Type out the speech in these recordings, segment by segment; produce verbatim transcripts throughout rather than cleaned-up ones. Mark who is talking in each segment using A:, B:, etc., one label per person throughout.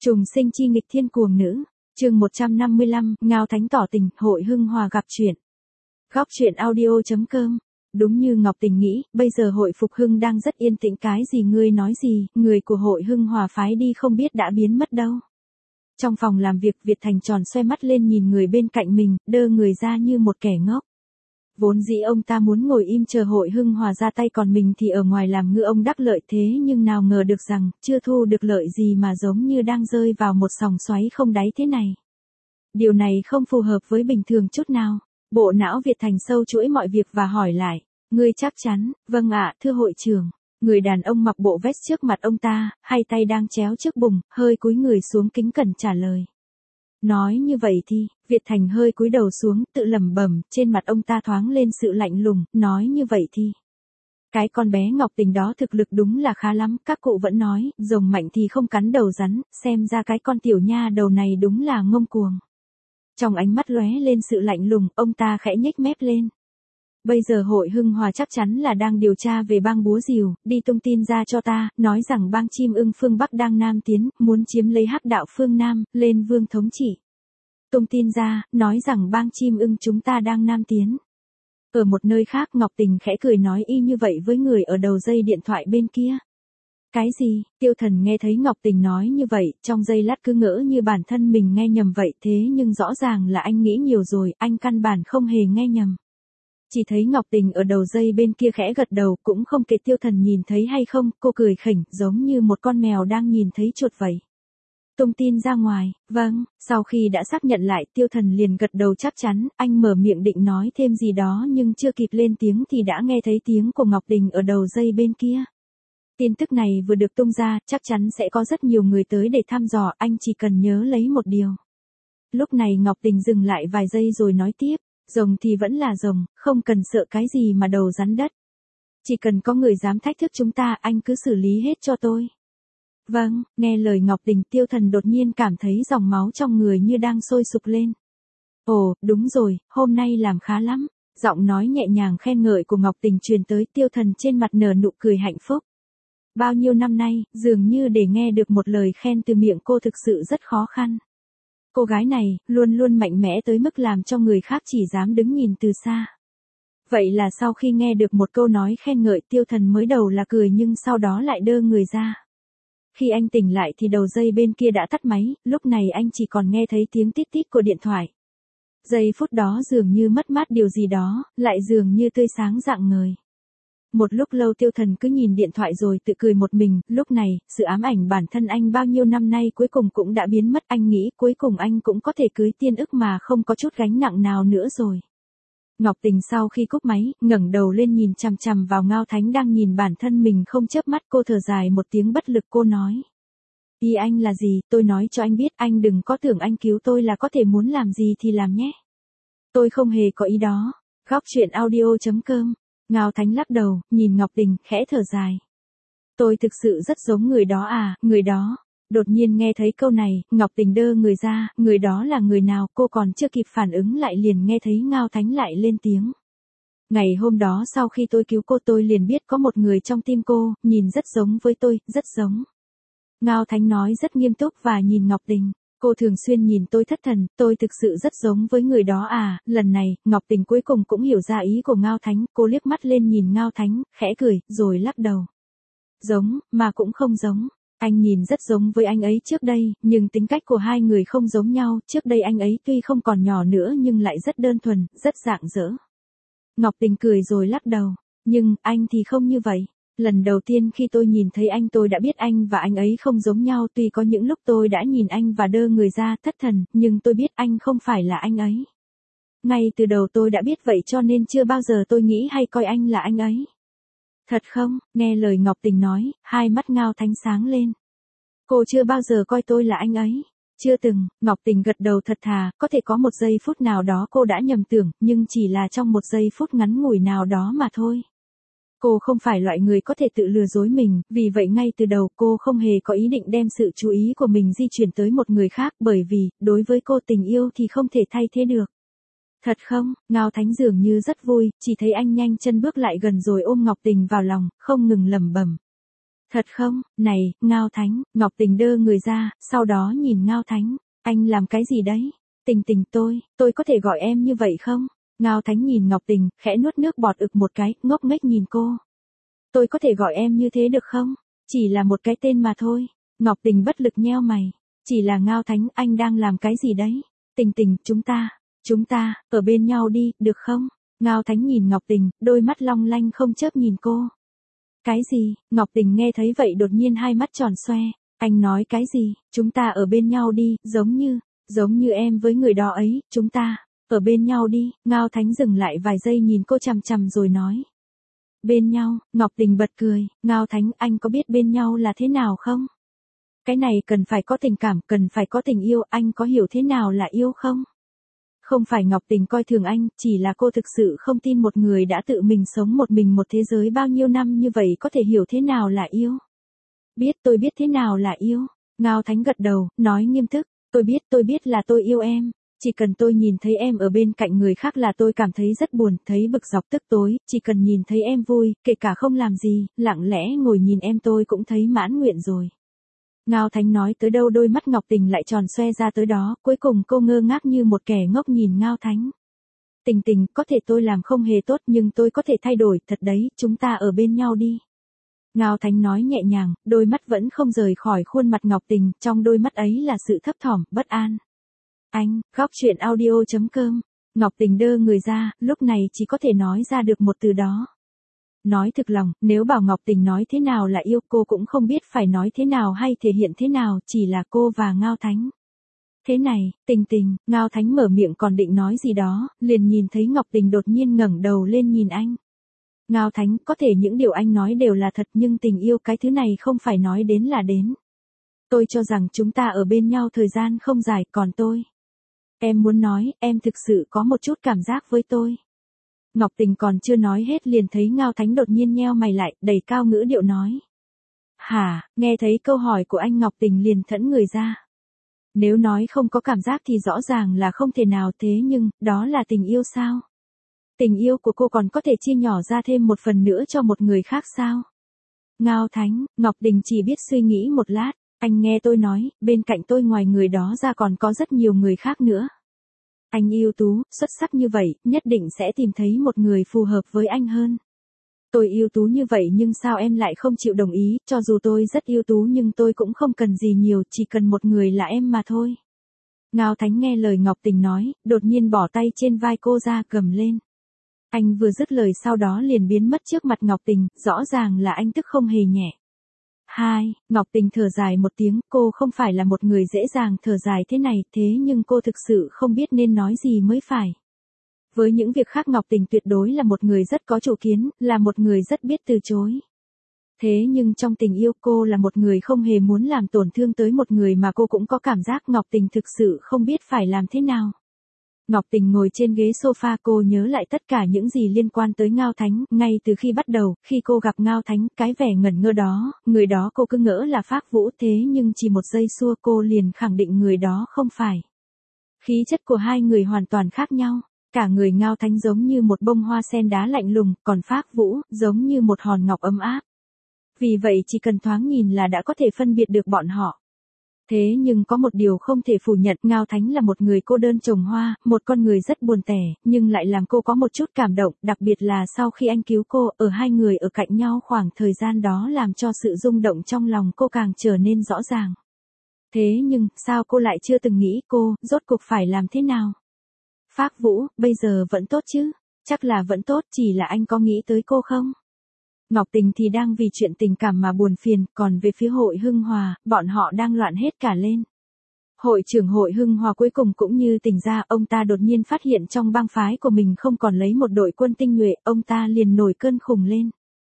A: Trùng sinh chi nghịch thiên cuồng nữ, chương một trăm năm mươi lăm, Ngao Thánh tỏ tình, Hội Hưng Hòa gặp chuyện. Góc truyện audio.com. Đúng như Ngọc Tình nghĩ, bây giờ hội Phục Hưng đang rất yên tĩnh, cái gì ngươi nói gì, người của hội Hưng Hòa phái đi không biết đã biến mất đâu. Trong phòng làm việc, Việt Thành tròn xoay mắt lên nhìn người bên cạnh mình, đơ người ra như một kẻ ngốc. Vốn dĩ ông ta muốn ngồi im chờ hội Hưng Hòa ra tay, còn mình thì ở ngoài làm ngư ông đắc lợi, thế nhưng nào ngờ được rằng, chưa thu được lợi gì mà giống như đang rơi vào một sòng xoáy không đáy thế này. Điều này không phù hợp với bình thường chút nào. Bộ não Việt Thành sâu chuỗi mọi việc và hỏi lại, ngươi chắc chắn? Vâng ạ, thưa hội trưởng. Người đàn ông mặc bộ vest trước mặt ông ta, hai tay đang chéo trước bụng, hơi cúi người xuống kính cẩn trả lời. Nói như vậy thì, Việt Thành hơi cúi đầu xuống, tự lẩm bẩm, trên mặt ông ta thoáng lên sự lạnh lùng, nói như vậy thì. Cái con bé Ngọc Tình đó thực lực đúng là khá lắm, các cụ vẫn nói, rồng mạnh thì không cắn đầu rắn, xem ra cái con tiểu nha đầu này đúng là ngông cuồng. Trong ánh mắt lóe lên sự lạnh lùng, ông ta khẽ nhếch mép lên. Bây giờ hội Hưng Hòa chắc chắn là đang điều tra về bang Búa Rìu, đi tung tin ra cho ta, nói rằng bang Chim Ưng phương Bắc đang nam tiến, muốn chiếm lấy Hắc Đạo phương Nam, lên vương thống trị. Tung tin ra, nói rằng bang Chim Ưng chúng ta đang nam tiến. Ở một nơi khác, Ngọc Tình khẽ cười nói y như vậy với người ở đầu dây điện thoại bên kia. Cái gì? Tiêu Thần nghe thấy Ngọc Tình nói như vậy, trong giây lát cứ ngỡ như bản thân mình nghe nhầm vậy, thế nhưng rõ ràng là anh nghĩ nhiều rồi, anh căn bản không hề nghe nhầm. Chỉ thấy Ngọc Tình ở đầu dây bên kia khẽ gật đầu, cũng không kể Tiêu Thần nhìn thấy hay không, cô cười khỉnh, giống như một con mèo đang nhìn thấy chuột vậy. Tung tin ra ngoài, vâng, sau khi đã xác nhận lại, Tiêu Thần liền gật đầu chắc chắn, anh mở miệng định nói thêm gì đó nhưng chưa kịp lên tiếng thì đã nghe thấy tiếng của Ngọc Tình ở đầu dây bên kia. Tin tức này vừa được tung ra, chắc chắn sẽ có rất nhiều người tới để thăm dò, anh chỉ cần nhớ lấy một điều. Lúc này Ngọc Tình dừng lại vài giây rồi nói tiếp, rồng thì vẫn là rồng, không cần sợ cái gì mà đầu rắn đất. Chỉ cần có người dám thách thức chúng ta, anh cứ xử lý hết cho tôi. Vâng, nghe lời Ngọc Tình, Tiêu Thần đột nhiên cảm thấy dòng máu trong người như đang sôi sục lên. Ồ, đúng rồi, hôm nay làm khá lắm. Giọng nói nhẹ nhàng khen ngợi của Ngọc Tình truyền tới, Tiêu Thần trên mặt nở nụ cười hạnh phúc. Bao nhiêu năm nay, dường như để nghe được một lời khen từ miệng cô thực sự rất khó khăn. Cô gái này, luôn luôn mạnh mẽ tới mức làm cho người khác chỉ dám đứng nhìn từ xa. Vậy là sau khi nghe được một câu nói khen ngợi, Tiêu Thần mới đầu là cười nhưng sau đó lại đơ người ra. Khi anh tỉnh lại thì đầu dây bên kia đã tắt máy, lúc này anh chỉ còn nghe thấy tiếng tít tít của điện thoại. Giây phút đó dường như mất mát điều gì đó, lại dường như tươi sáng rạng ngời. Một lúc lâu Tiêu Thần cứ nhìn điện thoại rồi tự cười một mình, lúc này, sự ám ảnh bản thân anh bao nhiêu năm nay cuối cùng cũng đã biến mất, anh nghĩ cuối cùng anh cũng có thể cưới Tiên Ức mà không có chút gánh nặng nào nữa rồi. Ngọc Tình sau khi cúp máy, ngẩng đầu lên nhìn chằm chằm vào Ngao Thánh đang nhìn bản thân mình không chớp mắt, cô thở dài một tiếng bất lực, cô nói. Ý anh là gì, tôi nói cho anh biết, anh đừng có tưởng anh cứu tôi là có thể muốn làm gì thì làm nhé. Tôi không hề có ý đó. Góc truyện audio.com. Ngao Thánh lắc đầu, nhìn Ngọc Tình, khẽ thở dài. Tôi thực sự rất giống người đó à, người đó. Đột nhiên nghe thấy câu này, Ngọc Tình đơ người ra, người đó là người nào, cô còn chưa kịp phản ứng lại liền nghe thấy Ngao Thánh lại lên tiếng. Ngày hôm đó sau khi tôi cứu cô tôi liền biết có một người trong tim cô, nhìn rất giống với tôi, rất giống. Ngao Thánh nói rất nghiêm túc và nhìn Ngọc Tình. Cô thường xuyên nhìn tôi thất thần, tôi thực sự rất giống với người đó à, lần này, Ngọc Tình cuối cùng cũng hiểu ra ý của Ngao Thánh, cô liếc mắt lên nhìn Ngao Thánh, khẽ cười, rồi lắc đầu. Giống, mà cũng không giống. Anh nhìn rất giống với anh ấy trước đây, nhưng tính cách của hai người không giống nhau, trước đây anh ấy tuy không còn nhỏ nữa nhưng lại rất đơn thuần, rất rạng rỡ. Ngọc Tình cười rồi lắc đầu, nhưng, anh thì không như vậy. Lần đầu tiên khi tôi nhìn thấy anh tôi đã biết anh và anh ấy không giống nhau, tuy có những lúc tôi đã nhìn anh và đơ người ra thất thần, nhưng tôi biết anh không phải là anh ấy. Ngay từ đầu tôi đã biết vậy cho nên chưa bao giờ tôi nghĩ hay coi anh là anh ấy. Thật không? Nghe lời Ngọc Tình nói, hai mắt Ngao Thánh sáng lên. Cô chưa bao giờ coi tôi là anh ấy. Chưa từng, Ngọc Tình gật đầu thật thà, có thể có một giây phút nào đó cô đã nhầm tưởng, nhưng chỉ là trong một giây phút ngắn ngủi nào đó mà thôi. Cô không phải loại người có thể tự lừa dối mình, vì vậy ngay từ đầu cô không hề có ý định đem sự chú ý của mình di chuyển tới một người khác, bởi vì, đối với cô tình yêu thì không thể thay thế được. Thật không? Ngao Thánh dường như rất vui, chỉ thấy anh nhanh chân bước lại gần rồi ôm Ngọc Tình vào lòng, không ngừng lẩm bẩm. Thật không, này, Ngao Thánh, Ngọc Tình đơ người ra, sau đó nhìn Ngao Thánh, anh làm cái gì đấy? Tình Tình tôi, tôi có thể gọi em như vậy không? Ngao Thánh nhìn Ngọc Tình, khẽ nuốt nước bọt ực một cái, ngốc nghếch nhìn cô. Tôi có thể gọi em như thế được không? Chỉ là một cái tên mà thôi. Ngọc Tình bất lực nheo mày. Chỉ là Ngao Thánh, anh đang làm cái gì đấy? Tình Tình, chúng ta, chúng ta, ở bên nhau đi, được không? Ngao Thánh nhìn Ngọc Tình, đôi mắt long lanh không chớp nhìn cô. Cái gì? Ngọc Tình nghe thấy vậy đột nhiên hai mắt tròn xoe. Anh nói cái gì? Chúng ta ở bên nhau đi, giống như, giống như em với người đó ấy, chúng ta, ở bên nhau đi. Ngao Thánh dừng lại vài giây nhìn cô chằm chằm rồi nói. Bên nhau, Ngọc Tình bật cười, Ngao Thánh, anh có biết bên nhau là thế nào không? Cái này cần phải có tình cảm, cần phải có tình yêu, anh có hiểu thế nào là yêu không? Không phải Ngọc Tình coi thường anh, chỉ là cô thực sự không tin một người đã tự mình sống một mình một thế giới bao nhiêu năm như vậy có thể hiểu thế nào là yêu. Biết, tôi biết thế nào là yêu. Ngao Thánh gật đầu, nói nghiêm túc, tôi biết, tôi biết là tôi yêu em. Chỉ cần tôi nhìn thấy em ở bên cạnh người khác là tôi cảm thấy rất buồn, thấy bực dọc tức tối, chỉ cần nhìn thấy em vui, kể cả không làm gì, lặng lẽ ngồi nhìn em tôi cũng thấy mãn nguyện rồi. Ngao Thánh nói tới đâu đôi mắt Ngọc Tình lại tròn xoe ra tới đó, cuối cùng cô ngơ ngác như một kẻ ngốc nhìn Ngao Thánh. Tình Tình, có thể tôi làm không hề tốt nhưng tôi có thể thay đổi, thật đấy, chúng ta ở bên nhau đi. Ngao Thánh nói nhẹ nhàng, đôi mắt vẫn không rời khỏi khuôn mặt Ngọc Tình, trong đôi mắt ấy là sự thấp thỏm, bất an. Anh, góc chuyện audio chấm com. Ngọc Tình đơ người ra, lúc này chỉ có thể nói ra được một từ đó. Nói thực lòng, nếu bảo Ngọc Tình nói thế nào là yêu cô cũng không biết phải nói thế nào hay thể hiện thế nào, chỉ là cô và Ngao Thánh. Thế này, Tình Tình, Ngao Thánh mở miệng còn định nói gì đó, liền nhìn thấy Ngọc Tình đột nhiên ngẩng đầu lên nhìn anh. Ngao Thánh, có thể những điều anh nói đều là thật nhưng tình yêu cái thứ này không phải nói đến là đến. Tôi cho rằng chúng ta ở bên nhau thời gian không dài, còn tôi. Em muốn nói, em thực sự có một chút cảm giác với tôi. Ngọc Tình còn chưa nói hết liền thấy Ngao Thánh đột nhiên nheo mày lại, đầy cao ngữ điệu nói. Hả, nghe thấy câu hỏi của anh Ngọc Tình liền thẫn người ra. Nếu nói không có cảm giác thì rõ ràng là không thể nào thế nhưng, đó là tình yêu sao? Tình yêu của cô còn có thể chia nhỏ ra thêm một phần nữa cho một người khác sao? Ngao Thánh, Ngọc Tình chỉ biết suy nghĩ một lát, anh nghe tôi nói, bên cạnh tôi ngoài người đó ra còn có rất nhiều người khác nữa. Anh ưu tú, xuất sắc như vậy, nhất định sẽ tìm thấy một người phù hợp với anh hơn. Tôi ưu tú như vậy nhưng sao em lại không chịu đồng ý, cho dù tôi rất ưu tú nhưng tôi cũng không cần gì nhiều, chỉ cần một người là em mà thôi. Ngao Thánh nghe lời Ngọc Tình nói, đột nhiên bỏ tay trên vai cô ra gầm lên. Anh vừa dứt lời sau đó liền biến mất trước mặt Ngọc Tình, rõ ràng là anh tức không hề nhẹ. Hai, Ngọc Tình thở dài một tiếng, cô không phải là một người dễ dàng thở dài thế này, thế nhưng cô thực sự không biết nên nói gì mới phải. Với những việc khác Ngọc Tình tuyệt đối là một người rất có chủ kiến, là một người rất biết từ chối. Thế nhưng trong tình yêu cô là một người không hề muốn làm tổn thương tới một người mà cô cũng có cảm giác Ngọc Tình thực sự không biết phải làm thế nào. Ngọc Tình ngồi trên ghế sofa cô nhớ lại tất cả những gì liên quan tới Ngao Thánh, ngay từ khi bắt đầu, khi cô gặp Ngao Thánh, cái vẻ ngẩn ngơ đó, người đó cô cứ ngỡ là Phác Vũ thế nhưng chỉ một giây xua cô liền khẳng định người đó không phải. Khí chất của hai người hoàn toàn khác nhau, cả người Ngao Thánh giống như một bông hoa sen đá lạnh lùng, còn Phác Vũ, giống như một hòn ngọc ấm áp. Vì vậy chỉ cần thoáng nhìn là đã có thể phân biệt được bọn họ. Thế nhưng có một điều không thể phủ nhận, Ngao Thánh là một người cô đơn trồng hoa, một con người rất buồn tẻ, nhưng lại làm cô có một chút cảm động, đặc biệt là sau khi anh cứu cô, ở hai người ở cạnh nhau khoảng thời gian đó làm cho sự rung động trong lòng cô càng trở nên rõ ràng. Thế nhưng, sao cô lại chưa từng nghĩ cô, rốt cuộc phải làm thế nào? Phác Vũ, bây giờ vẫn tốt chứ? Chắc là vẫn tốt, chỉ là anh có nghĩ tới cô không? Ngọc Tình thì đang vì chuyện tình cảm mà buồn phiền, còn về phía hội Hưng Hòa, bọn họ đang loạn hết cả lên. Hội trưởng hội Hưng Hòa cuối cùng cũng như tỉnh ra, ông ta đột nhiên phát hiện trong bang phái của mình không còn lấy một đội quân tinh nhuệ, ông ta liền nổi cơn khùng lên.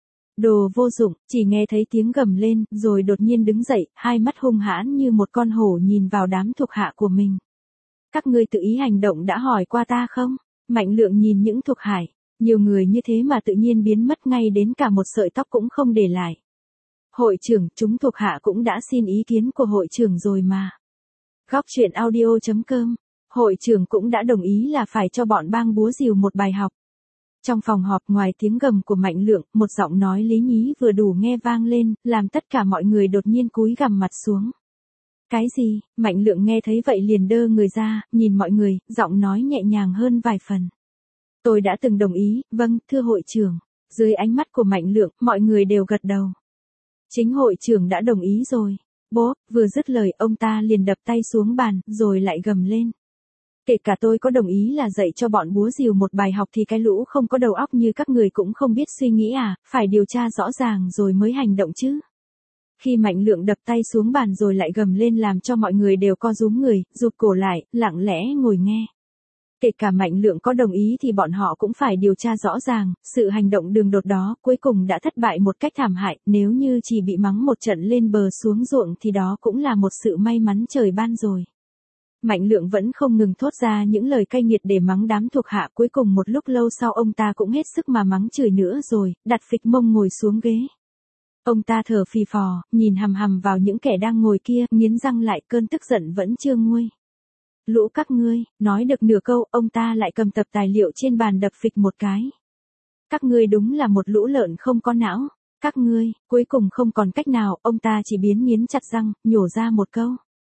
A: Đồ vô dụng, chỉ nghe thấy tiếng gầm lên, rồi đột nhiên đứng dậy, hai mắt hung hãn như một con hổ nhìn vào đám thuộc hạ của mình. Các ngươi tự ý hành động đã hỏi qua ta không? Mạnh Lượng nhìn những thuộc hạ. Nhiều người như thế mà tự nhiên biến mất ngay đến cả một sợi tóc cũng không để lại. Hội trưởng, chúng thuộc hạ cũng đã xin ý kiến của hội trưởng rồi mà. Góc chuyện audio chấm com. Hội trưởng cũng đã đồng ý là phải cho bọn bang búa rìu một bài học. Trong phòng họp ngoài tiếng gầm của Mạnh Lượng, một giọng nói lý nhí vừa đủ nghe vang lên, làm tất cả mọi người đột nhiên cúi gằm mặt xuống. Cái gì? Mạnh Lượng nghe thấy vậy liền đơ người ra, nhìn mọi người, giọng nói nhẹ nhàng hơn vài phần. Tôi đã từng đồng ý, vâng, thưa hội trưởng. Dưới ánh mắt của Mạnh Lượng, mọi người đều gật đầu. Chính hội trưởng đã đồng ý rồi. Bố, vừa dứt lời ông ta liền đập tay xuống bàn, rồi lại gầm lên. Kể cả tôi có đồng ý là dạy cho bọn búa rìu một bài học thì cái lũ không có đầu óc như các người cũng không biết suy nghĩ à, phải điều tra rõ ràng rồi mới hành động chứ. Khi Mạnh Lượng đập tay xuống bàn rồi lại gầm lên làm cho mọi người đều co rúm người, rụt cổ lại, lặng lẽ ngồi nghe. Kể cả Mạnh Lượng có đồng ý thì bọn họ cũng phải điều tra rõ ràng, sự hành động đường đột đó cuối cùng đã thất bại một cách thảm hại, nếu như chỉ bị mắng một trận lên bờ xuống ruộng thì đó cũng là một sự may mắn trời ban rồi. Mạnh Lượng vẫn không ngừng thốt ra những lời cay nghiệt để mắng đám thuộc hạ, cuối cùng một lúc lâu sau ông ta cũng hết sức mà mắng chửi nữa rồi, đặt phịch mông ngồi xuống ghế. Ông ta thở phì phò, nhìn hằm hằm vào những kẻ đang ngồi kia, nghiến răng lại, cơn tức giận vẫn chưa nguôi. Lũ các ngươi, nói được nửa câu, ông ta lại cầm tập tài liệu trên bàn đập phịch một cái. Các ngươi đúng là một lũ lợn không có não. Các ngươi, cuối cùng không còn cách nào, ông ta chỉ biến nghiến chặt răng, nhổ ra một câu.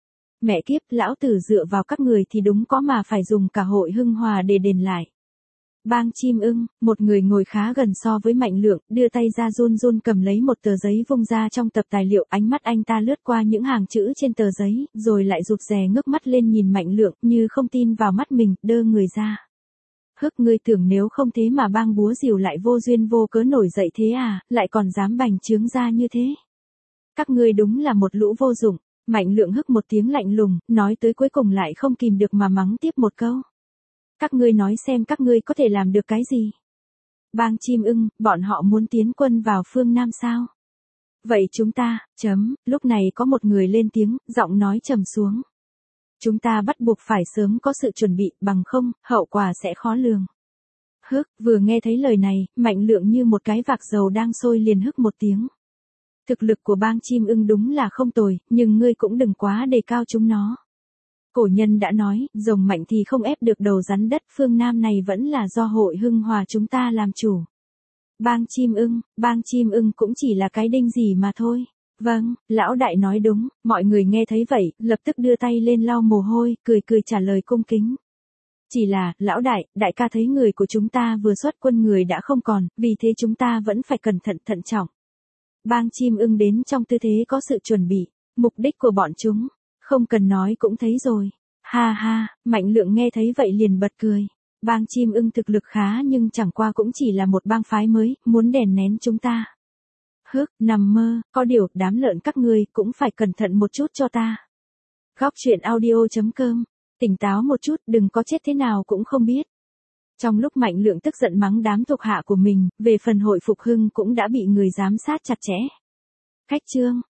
A: Mẹ kiếp, lão tử dựa vào các người thì đúng có mà phải dùng cả hội Hưng Hòa để đền lại. Bang Chim Ưng, một người ngồi khá gần so với Mạnh Lượng, đưa tay ra run run cầm lấy một tờ giấy vung ra trong tập tài liệu, ánh mắt anh ta lướt qua những hàng chữ trên tờ giấy, rồi lại rụt rè ngước mắt lên nhìn Mạnh Lượng, như không tin vào mắt mình, đơ người ra. Hức, ngươi tưởng nếu không thế mà bang búa rìu lại vô duyên vô cớ nổi dậy thế à, lại còn dám bành trướng ra như thế. Các ngươi đúng là một lũ vô dụng. Mạnh Lượng hức một tiếng lạnh lùng, nói tới cuối cùng lại không kìm được mà mắng tiếp một câu. Các ngươi nói xem các ngươi có thể làm được cái gì? Bang Chim Ưng, bọn họ muốn tiến quân vào phương Nam sao? Vậy chúng ta, chấm, lúc này có một người lên tiếng, giọng nói trầm xuống. Chúng ta bắt buộc phải sớm có sự chuẩn bị, bằng không, hậu quả sẽ khó lường. Hức, vừa nghe thấy lời này, Mạnh Lượng như một cái vạc dầu đang sôi liền hức một tiếng. Thực lực của bang Chim Ưng đúng là không tồi, nhưng ngươi cũng đừng quá đề cao chúng nó. Cổ nhân đã nói, rồng mạnh thì không ép được đầu rắn đất, phương Nam này vẫn là do hội Hưng Hòa chúng ta làm chủ. Bang Chim Ưng, bang Chim Ưng cũng chỉ là cái đinh gì mà thôi. Vâng, lão đại nói đúng, mọi người nghe thấy vậy, lập tức đưa tay lên lau mồ hôi, cười cười trả lời cung kính. Chỉ là, lão đại, đại ca thấy người của chúng ta vừa xuất quân người đã không còn, vì thế chúng ta vẫn phải cẩn thận thận trọng. Bang Chim Ưng đến trong tư thế có sự chuẩn bị, mục đích của bọn chúng, không cần nói cũng thấy rồi. Ha ha, Mạnh Lượng nghe thấy vậy liền bật cười. Bang Chim Ưng thực lực khá nhưng chẳng qua cũng chỉ là một bang phái mới, muốn đè nén chúng ta. Hức, nằm mơ, có điều, đám lợn các ngươi cũng phải cẩn thận một chút cho ta. Góc truyện audio chấm com, tỉnh táo một chút, đừng có chết thế nào cũng không biết. Trong lúc Mạnh Lượng tức giận mắng đám thuộc hạ của mình, về phần hội Phục Hưng cũng đã bị người giám sát chặt chẽ. Khách chương.